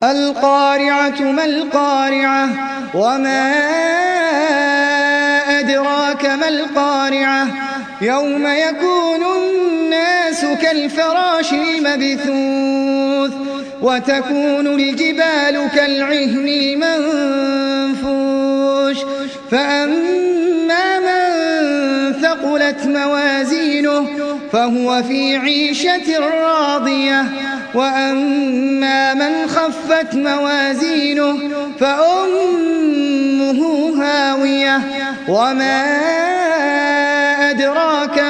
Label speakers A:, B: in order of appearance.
A: القارعة ما القارعة وما أدراك ما القارعة يوم يكون الناس كالفراش المبثوث وتكون الجبال كالعهن المنفوش فأما من ثقلت موازينه فهو في عيشة راضية وأما من خفت موازينه فأمه هاوية وما أدراك